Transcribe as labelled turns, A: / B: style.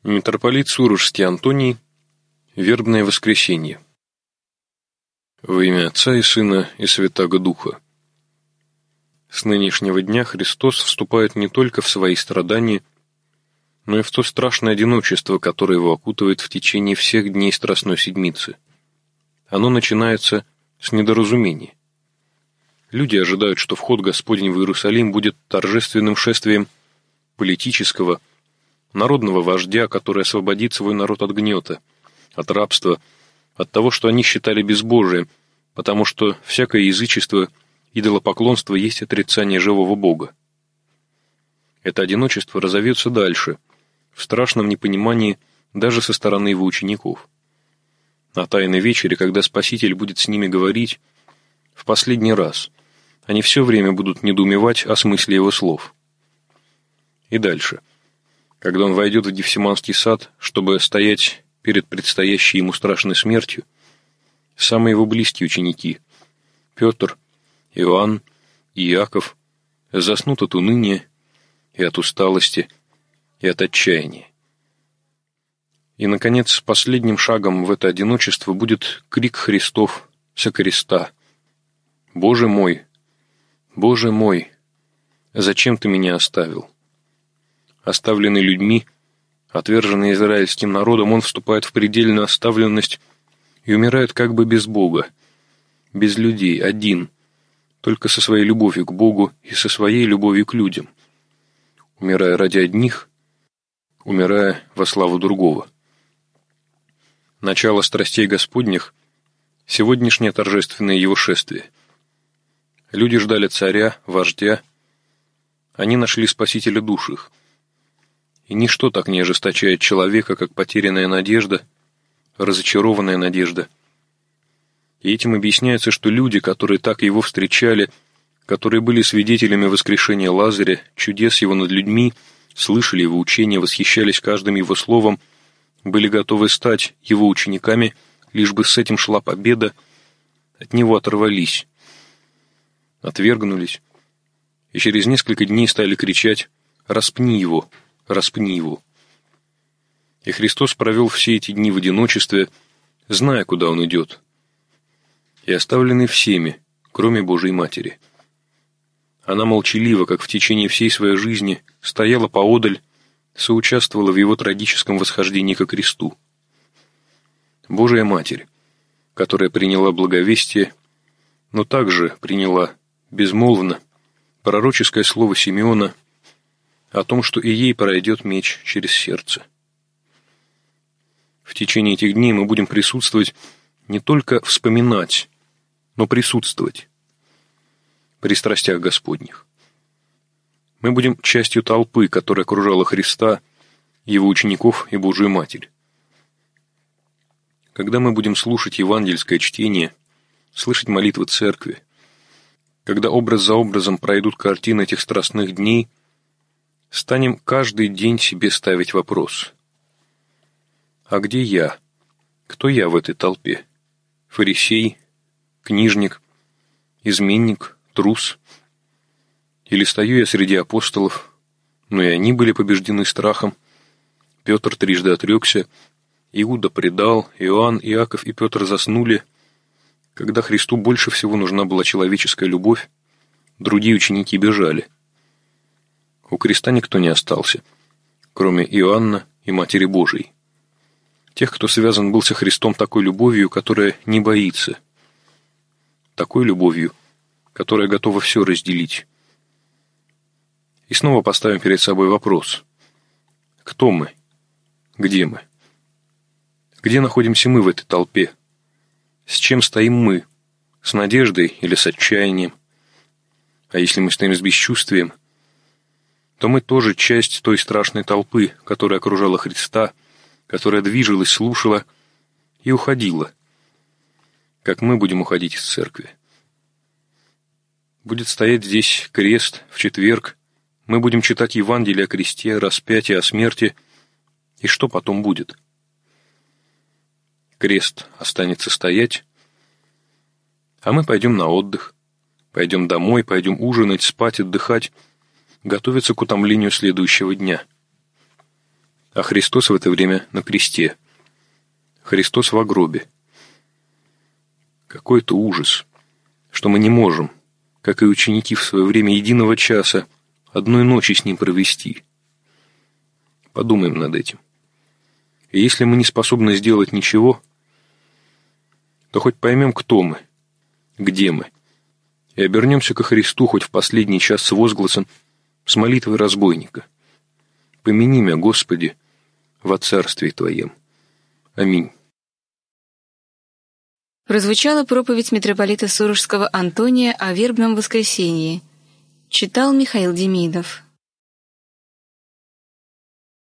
A: Митрополит Сурожский Антоний. Вербное воскресенье. Во имя Отца и Сына и Святаго Духа. С нынешнего дня Христос вступает не только в свои страдания, но и в то страшное одиночество, которое его окутывает в течение всех дней Страстной Седмицы. Оно начинается с недоразумения. Люди ожидают, что вход Господень в Иерусалим будет торжественным шествием политического, народного вождя, который освободит свой народ от гнета, от рабства, от того, что они считали безбожием, потому что всякое язычество, идолопоклонство есть отрицание живого Бога. Это одиночество разовьется дальше, в страшном непонимании даже со стороны его учеников. На Тайной вечере, когда Спаситель будет с ними говорить, в последний раз, они все время будут недоумевать о смысле его слов. И дальше. Когда он войдет в Гефсиманский сад, чтобы стоять перед предстоящей ему страшной смертью, самые его близкие ученики, Петр, Иоанн и Иаков, заснут от уныния и от усталости и от отчаяния. И, наконец, последним шагом в это одиночество будет крик Христов со креста: «Боже мой, зачем ты меня оставил?» Оставленный людьми, отверженный израильским народом, он вступает в предельную оставленность и умирает как бы без Бога, без людей, один, только со своей любовью к Богу и со своей любовью к людям, умирая ради одних, умирая во славу другого. Начало страстей Господних — сегодняшнее торжественное его шествие. Люди ждали царя, вождя, они нашли Спасителя душ их. И ничто так не ожесточает человека, как потерянная надежда, разочарованная надежда. И этим объясняется, что люди, которые так его встречали, которые были свидетелями воскрешения Лазаря, чудес его над людьми, слышали его учения, восхищались каждым его словом, были готовы стать его учениками, лишь бы с этим шла победа, от него оторвались, отвергнулись, и через несколько дней стали кричать: «Распни его! Распни его!» И Христос провел все эти дни в одиночестве, зная, куда он идет, и оставленный всеми, кроме Божией Матери. Она молчаливо, как в течение всей своей жизни, стояла поодаль, соучаствовала в его трагическом восхождении ко кресту. Божия Матерь, которая приняла благовестие, но также приняла безмолвно пророческое слово Симеона о том, что и ей пройдет меч через сердце. В течение этих дней мы будем присутствовать, не только вспоминать, но присутствовать при страстях Господних. Мы будем частью толпы, которая окружала Христа, его учеников и Божию Матерь. Когда мы будем слушать евангельское чтение, слышать молитвы Церкви, когда образ за образом пройдут картины этих страстных дней, станем каждый день себе ставить вопрос: а где я? Кто я в этой толпе? Фарисей, книжник, изменник, трус? Или стою я среди апостолов, но и они были побеждены страхом? Петр трижды отрекся, Иуда предал, Иоанн, Иаков и Петр заснули. Когда Христу больше всего нужна была человеческая любовь, другие ученики бежали. У креста никто не остался, кроме Иоанна и Матери Божией. Тех, кто связан был со Христом такой любовью, которая не боится, такой любовью, которая готова все разделить. И снова поставим перед собой вопрос: кто мы? Где мы? Где находимся мы в этой толпе? С чем стоим мы? С надеждой или с отчаянием? А если мы стоим с бесчувствием, то мы тоже часть той страшной толпы, которая окружала Христа, которая двигалась, слушала и уходила, как мы будем уходить из церкви. Будет стоять здесь крест в четверг, мы будем читать Евангелие о кресте, распятии, о смерти, и что потом будет? Крест останется стоять, а мы пойдем на отдых, пойдем домой, пойдем ужинать, спать, отдыхать, готовиться к утомлению следующего дня. а Христос в это время на кресте. Христос во гробе. Какой-то ужас, что мы не можем, как и ученики в свое время, единого часа, одной ночи с Ним провести. Подумаем над этим. И если мы не способны сделать ничего, то хоть поймем, кто мы, где мы, и обернемся ко Христу хоть в последний час с возгласом, с молитвой разбойника. «Помяни мя, Господи, во царстве Твоем». Аминь.
B: Прозвучала проповедь митрополита Сурожского Антония о вербном воскресенье. Читал Михаил Демидов.